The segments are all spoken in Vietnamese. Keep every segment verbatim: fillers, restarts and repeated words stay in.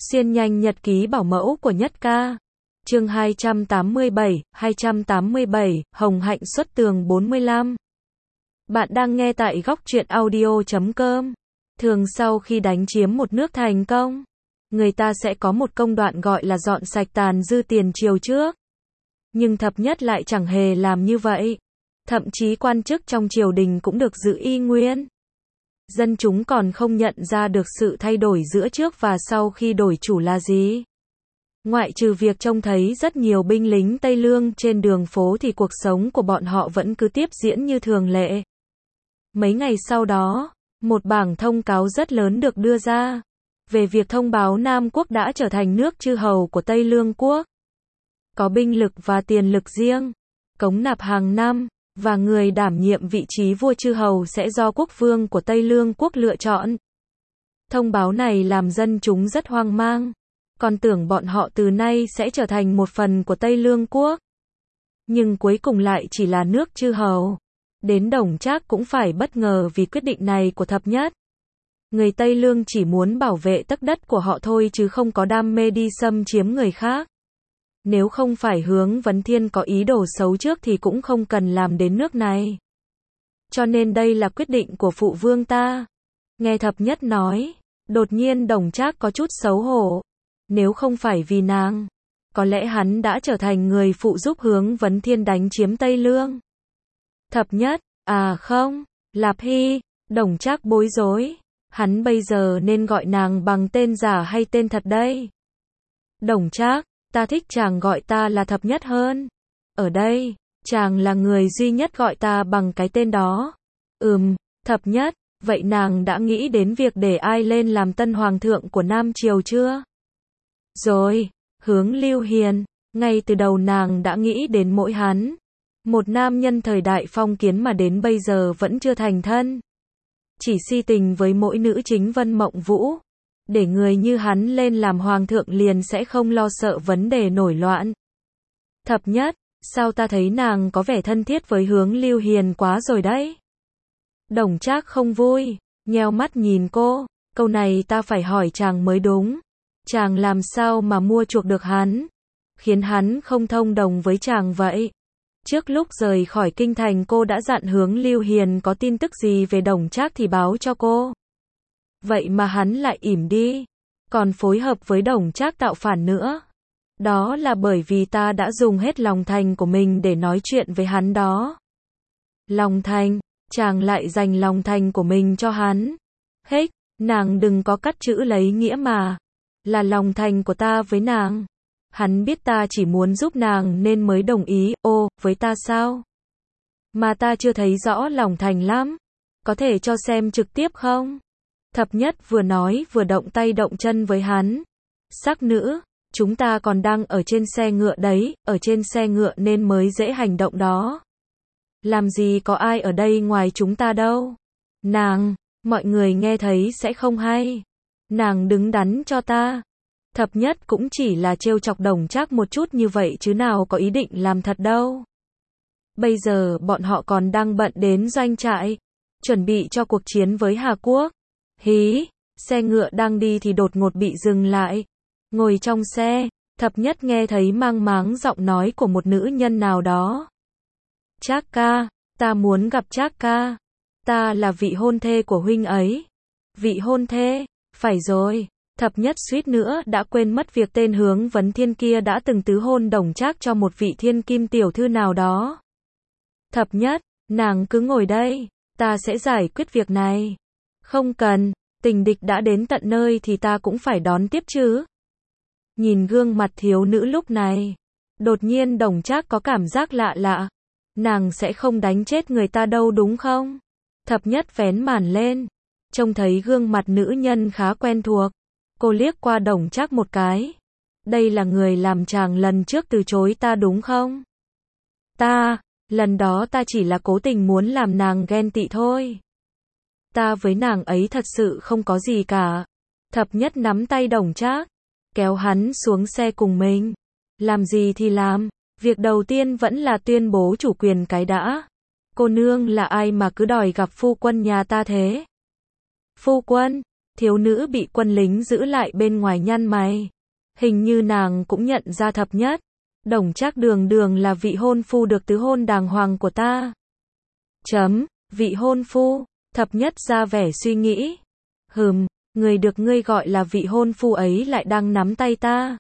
Xuyên nhanh nhật ký bảo mẫu của Nhất Ca. Chương hai trăm tám mươi bảy, hai trăm tám mươi bảy, Hồng Hạnh xuất tường bốn mươi lăm. Bạn đang nghe tại góc truyện audio chấm com. Thường sau khi đánh chiếm một nước thành công, người ta sẽ có một công đoạn gọi là dọn sạch tàn dư tiền triều trước. Nhưng Thập Nhất lại chẳng hề làm như vậy. Thậm chí quan chức trong triều đình cũng được giữ y nguyên. Dân chúng còn không nhận ra được sự thay đổi giữa trước và sau khi đổi chủ là gì. Ngoại trừ việc trông thấy rất nhiều binh lính Tây Lương trên đường phố thì cuộc sống của bọn họ vẫn cứ tiếp diễn như thường lệ. Mấy ngày sau đó, một bảng thông cáo rất lớn được đưa ra về việc thông báo Nam Quốc đã trở thành nước chư hầu của Tây Lương Quốc. Có binh lực và tiền lực riêng, cống nạp hàng năm, và người đảm nhiệm vị trí vua chư hầu sẽ do quốc vương của Tây Lương Quốc lựa chọn. Thông báo này làm dân chúng rất hoang mang, còn tưởng bọn họ từ nay sẽ trở thành một phần của Tây Lương Quốc. Nhưng cuối cùng lại chỉ là nước chư hầu. Đến Đổng Trác cũng phải bất ngờ vì quyết định này của Thập Nhất. Người Tây Lương chỉ muốn bảo vệ tấc đất của họ thôi chứ không có đam mê đi xâm chiếm người khác. Nếu không phải Hướng Vấn Thiên có ý đồ xấu trước thì cũng không cần làm đến nước này. Cho nên đây là quyết định của phụ vương ta. Nghe Thập Nhất nói, đột nhiên Đổng Trác có chút xấu hổ. Nếu không phải vì nàng, có lẽ hắn đã trở thành người phụ giúp Hướng Vấn Thiên đánh chiếm Tây Lương. Thập Nhất, à không, Lạp Hy, Đổng Trác bối rối. Hắn bây giờ nên gọi nàng bằng tên giả hay tên thật đây? Đổng Trác, ta thích chàng gọi ta là Thập Nhất hơn. Ở đây, chàng là người duy nhất gọi ta bằng cái tên đó. Ừm, Thập Nhất, vậy nàng đã nghĩ đến việc để ai lên làm tân hoàng thượng của Nam Triều chưa? Rồi, Hướng Lưu Hiền, ngay từ đầu nàng đã nghĩ đến mỗi hắn. Một nam nhân thời đại phong kiến mà đến bây giờ vẫn chưa thành thân. Chỉ si tình với mỗi nữ chính Vân Mộng Vũ. Để người như hắn lên làm hoàng thượng liền sẽ không lo sợ vấn đề nổi loạn. Thập Nhất, sao ta thấy nàng có vẻ thân thiết với Hướng Lưu Hiền quá rồi đấy? Đổng Trác không vui, nheo mắt nhìn cô, câu này ta phải hỏi chàng mới đúng. Chàng làm sao mà mua chuộc được hắn, khiến hắn không thông đồng với chàng vậy? Trước lúc rời khỏi kinh thành cô đã dặn Hướng Lưu Hiền có tin tức gì về Đổng Trác thì báo cho cô. Vậy mà hắn lại ỉm đi, còn phối hợp với Đổng Trác tạo phản nữa. Đó là bởi vì ta đã dùng hết lòng thành của mình để nói chuyện với hắn đó. Lòng thành, chàng lại dành lòng thành của mình cho hắn. Hếch, nàng đừng có cắt chữ lấy nghĩa mà. Là lòng thành của ta với nàng. Hắn biết ta chỉ muốn giúp nàng nên mới đồng ý. Ô, với ta sao? Mà ta chưa thấy rõ lòng thành lắm. Có thể cho xem trực tiếp không? Thập Nhất vừa nói vừa động tay động chân với hắn. Sắc nữ, chúng ta còn đang ở trên xe ngựa đấy, ở trên xe ngựa nên mới dễ hành động đó. Làm gì có ai ở đây ngoài chúng ta đâu. Nàng, mọi người nghe thấy sẽ không hay. Nàng đứng đắn cho ta. Thập Nhất cũng chỉ là trêu chọc Đổng Trác một chút như vậy chứ nào có ý định làm thật đâu. Bây giờ bọn họ còn đang bận đến doanh trại, chuẩn bị cho cuộc chiến với Hà Quốc. Hí, xe ngựa đang đi thì đột ngột bị dừng lại. Ngồi trong xe, Thập Nhất nghe thấy mang máng giọng nói của một nữ nhân nào đó. Trác ca, ta muốn gặp Trác ca. Ta là vị hôn thê của huynh ấy. Vị hôn thê, phải rồi. Thập Nhất suýt nữa đã quên mất việc tên Hướng Vấn Thiên kia đã từng tứ hôn Đổng Trác cho một vị thiên kim tiểu thư nào đó. Thập Nhất, nàng cứ ngồi đây, ta sẽ giải quyết việc này. Không cần, tình địch đã đến tận nơi thì ta cũng phải đón tiếp chứ. Nhìn gương mặt thiếu nữ lúc này, đột nhiên Đổng Trác có cảm giác lạ lạ. Nàng sẽ không đánh chết người ta đâu đúng không? Thập Nhất vén màn lên, trông thấy gương mặt nữ nhân khá quen thuộc. Cô liếc qua Đổng Trác một cái. Đây là người làm chàng lần trước từ chối ta đúng không? Ta, lần đó ta chỉ là cố tình muốn làm nàng ghen tị thôi. Ta với nàng ấy thật sự không có gì cả. Thập Nhất nắm tay Đổng Trác, kéo hắn xuống xe cùng mình. Làm gì thì làm, việc đầu tiên vẫn là tuyên bố chủ quyền cái đã. Cô nương là ai mà cứ đòi gặp phu quân nhà ta thế? Phu quân, Thiếu nữ bị quân lính giữ lại bên ngoài nhăn mày. Hình như nàng cũng nhận ra thập nhất. Đồng Trác đường đường là vị hôn phu được tứ hôn đàng hoàng của ta. Chấm, vị hôn phu, thập nhất ra vẻ suy nghĩ. Hừm, người được ngươi gọi là vị hôn phu ấy lại đang nắm tay ta.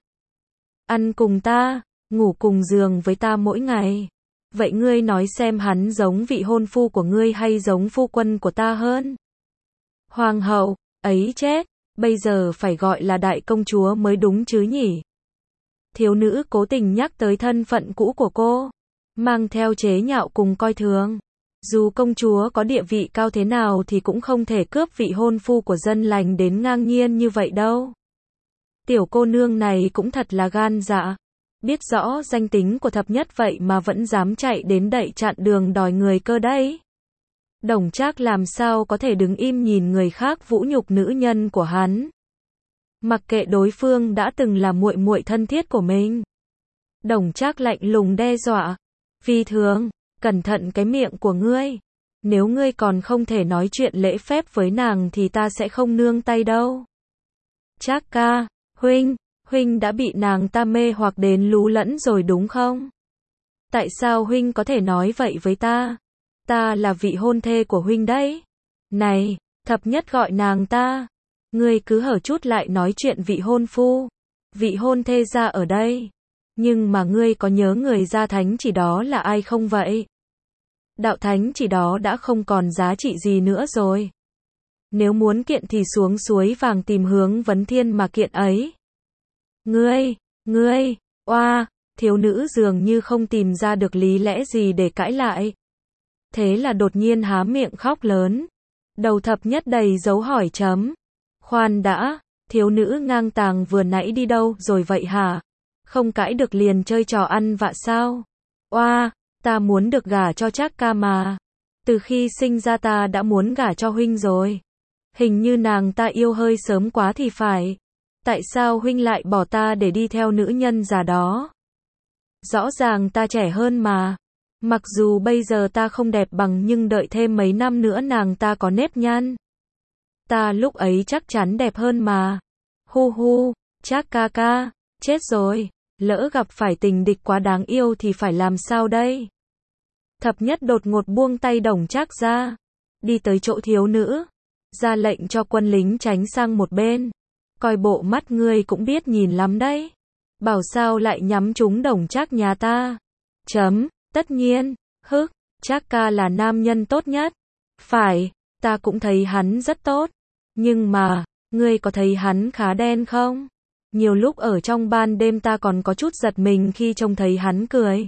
Ăn cùng ta, ngủ cùng giường với ta mỗi ngày. Vậy ngươi nói xem hắn giống vị hôn phu của ngươi hay giống phu quân của ta hơn? Hoàng hậu, ấy chết, bây giờ phải gọi là đại công chúa mới đúng chứ nhỉ? Thiếu nữ cố tình nhắc tới thân phận cũ của cô, mang theo chế nhạo cùng coi thường. Dù công chúa có địa vị cao thế nào thì cũng không thể cướp vị hôn phu của dân lành đến ngang nhiên như vậy đâu. Tiểu cô nương này cũng thật là gan dạ. Biết rõ danh tính của thập nhất vậy mà vẫn dám chạy đến đậy chặn đường đòi người cơ đấy. Đồng Trác làm sao có thể đứng im nhìn người khác vũ nhục nữ nhân của hắn. Mặc kệ đối phương đã từng là muội muội thân thiết của mình. Đồng Trác lạnh lùng đe dọa. Phi thường, cẩn thận cái miệng của ngươi. Nếu ngươi còn không thể nói chuyện lễ phép với nàng thì ta sẽ không nương tay đâu. Trác ca, huynh, huynh đã bị nàng ta mê hoặc đến lú lẫn rồi đúng không? Tại sao huynh có thể nói vậy với ta? Ta là vị hôn thê của huynh đấy. Này, thập nhất gọi nàng ta. Ngươi cứ hở chút lại nói chuyện vị hôn phu. Vị hôn thê ra ở đây. Nhưng mà ngươi có nhớ người gia thánh chỉ đó là ai không vậy? Đạo thánh chỉ đó đã không còn giá trị gì nữa rồi. Nếu muốn kiện thì xuống suối vàng tìm Hướng Vấn Thiên mà kiện ấy. Ngươi, ngươi, oa, thiếu nữ dường như không tìm ra được lý lẽ gì để cãi lại. Thế là đột nhiên há miệng khóc lớn. Đầu thập nhất đầy dấu hỏi chấm. Khoan đã, thiếu nữ ngang tàng vừa nãy đi đâu rồi vậy hả? Không cãi được liền chơi trò ăn vạ sao? Oa, ta muốn được gả cho Trác ca mà. Từ khi sinh ra ta đã muốn gả cho huynh rồi. Hình như nàng ta yêu hơi sớm quá thì phải. Tại sao huynh lại bỏ ta để đi theo nữ nhân già đó? Rõ ràng ta trẻ hơn mà. Mặc dù bây giờ ta không đẹp bằng nhưng đợi thêm mấy năm nữa nàng ta có nếp nhăn. Ta lúc ấy chắc chắn đẹp hơn mà. Hu hu, Trác ca ca, chết rồi. Lỡ gặp phải tình địch quá đáng yêu thì phải làm sao đây? Thập nhất đột ngột buông tay Đồng Trác ra. Đi tới chỗ thiếu nữ. Ra lệnh cho quân lính tránh sang một bên. Coi bộ mắt ngươi cũng biết nhìn lắm đấy. Bảo sao lại nhắm trúng Đồng Trác nhà ta? Chấm, tất nhiên, hức, Trác ca là nam nhân tốt nhất. Phải, ta cũng thấy hắn rất tốt. Nhưng mà, ngươi có thấy hắn khá đen không? Nhiều lúc ở trong ban đêm ta còn có chút giật mình khi trông thấy hắn cười.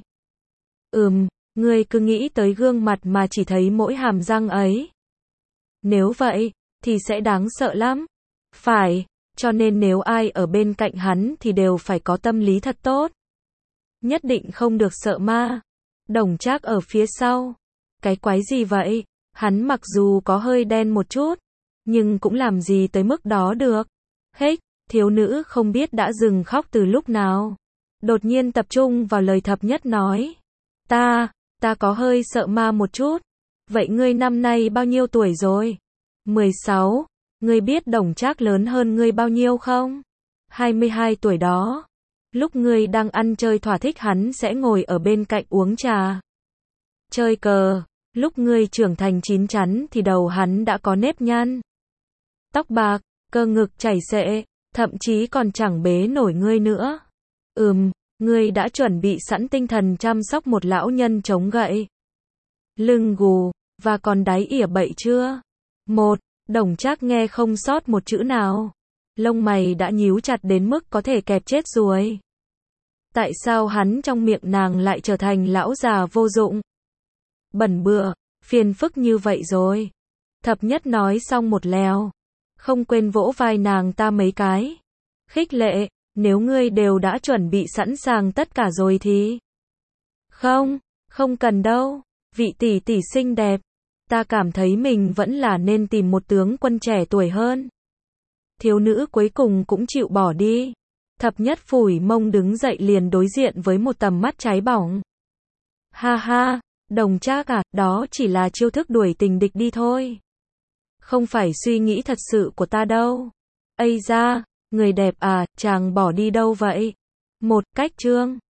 Ừm, ngươi cứ nghĩ tới gương mặt mà chỉ thấy mỗi hàm răng ấy. Nếu vậy, thì sẽ đáng sợ lắm. Phải, cho nên nếu ai ở bên cạnh hắn thì đều phải có tâm lý thật tốt. Nhất định không được sợ ma. Đồng Trác ở phía sau. Cái quái gì vậy? Hắn mặc dù có hơi đen một chút, nhưng cũng làm gì tới mức đó được. Hếch, thiếu nữ không biết đã dừng khóc từ lúc nào. Đột nhiên tập trung vào lời thập nhất nói. Ta, ta có hơi sợ ma một chút. Vậy ngươi năm nay bao nhiêu tuổi rồi? mười sáu. Ngươi biết Đồng Trác lớn hơn ngươi bao nhiêu không? hai mươi hai tuổi đó. Lúc ngươi đang ăn chơi thỏa thích hắn sẽ ngồi ở bên cạnh uống trà. Chơi cờ. Lúc ngươi trưởng thành chín chắn thì đầu hắn đã có nếp nhăn. Tóc bạc, cơ ngực chảy xệ, thậm chí còn chẳng bế nổi ngươi nữa. Ừm, ngươi đã chuẩn bị sẵn tinh thần chăm sóc một lão nhân chống gậy. Lưng gù, và còn đáy ỉa bậy chưa? Một, Đồng Trác nghe không sót một chữ nào. Lông mày đã nhíu chặt đến mức có thể kẹp chết ruồi. Tại sao hắn trong miệng nàng lại trở thành lão già vô dụng? Bẩn bựa, phiền phức như vậy rồi. Thập nhất nói xong một lèo. Không quên vỗ vai nàng ta mấy cái. Khích lệ, nếu ngươi đều đã chuẩn bị sẵn sàng tất cả rồi thì... Không, không cần đâu. Vị tỷ tỷ xinh đẹp. Ta cảm thấy mình vẫn là nên tìm một tướng quân trẻ tuổi hơn. Thiếu nữ cuối cùng cũng chịu bỏ đi. Thập nhất phủi mông đứng dậy liền đối diện với một tầm mắt cháy bỏng. Ha ha, Đồng Trác à, đó chỉ là chiêu thức đuổi tình địch đi thôi. Không phải suy nghĩ thật sự của ta đâu. Ây da, người đẹp à, chàng bỏ đi đâu vậy? Một cách Trương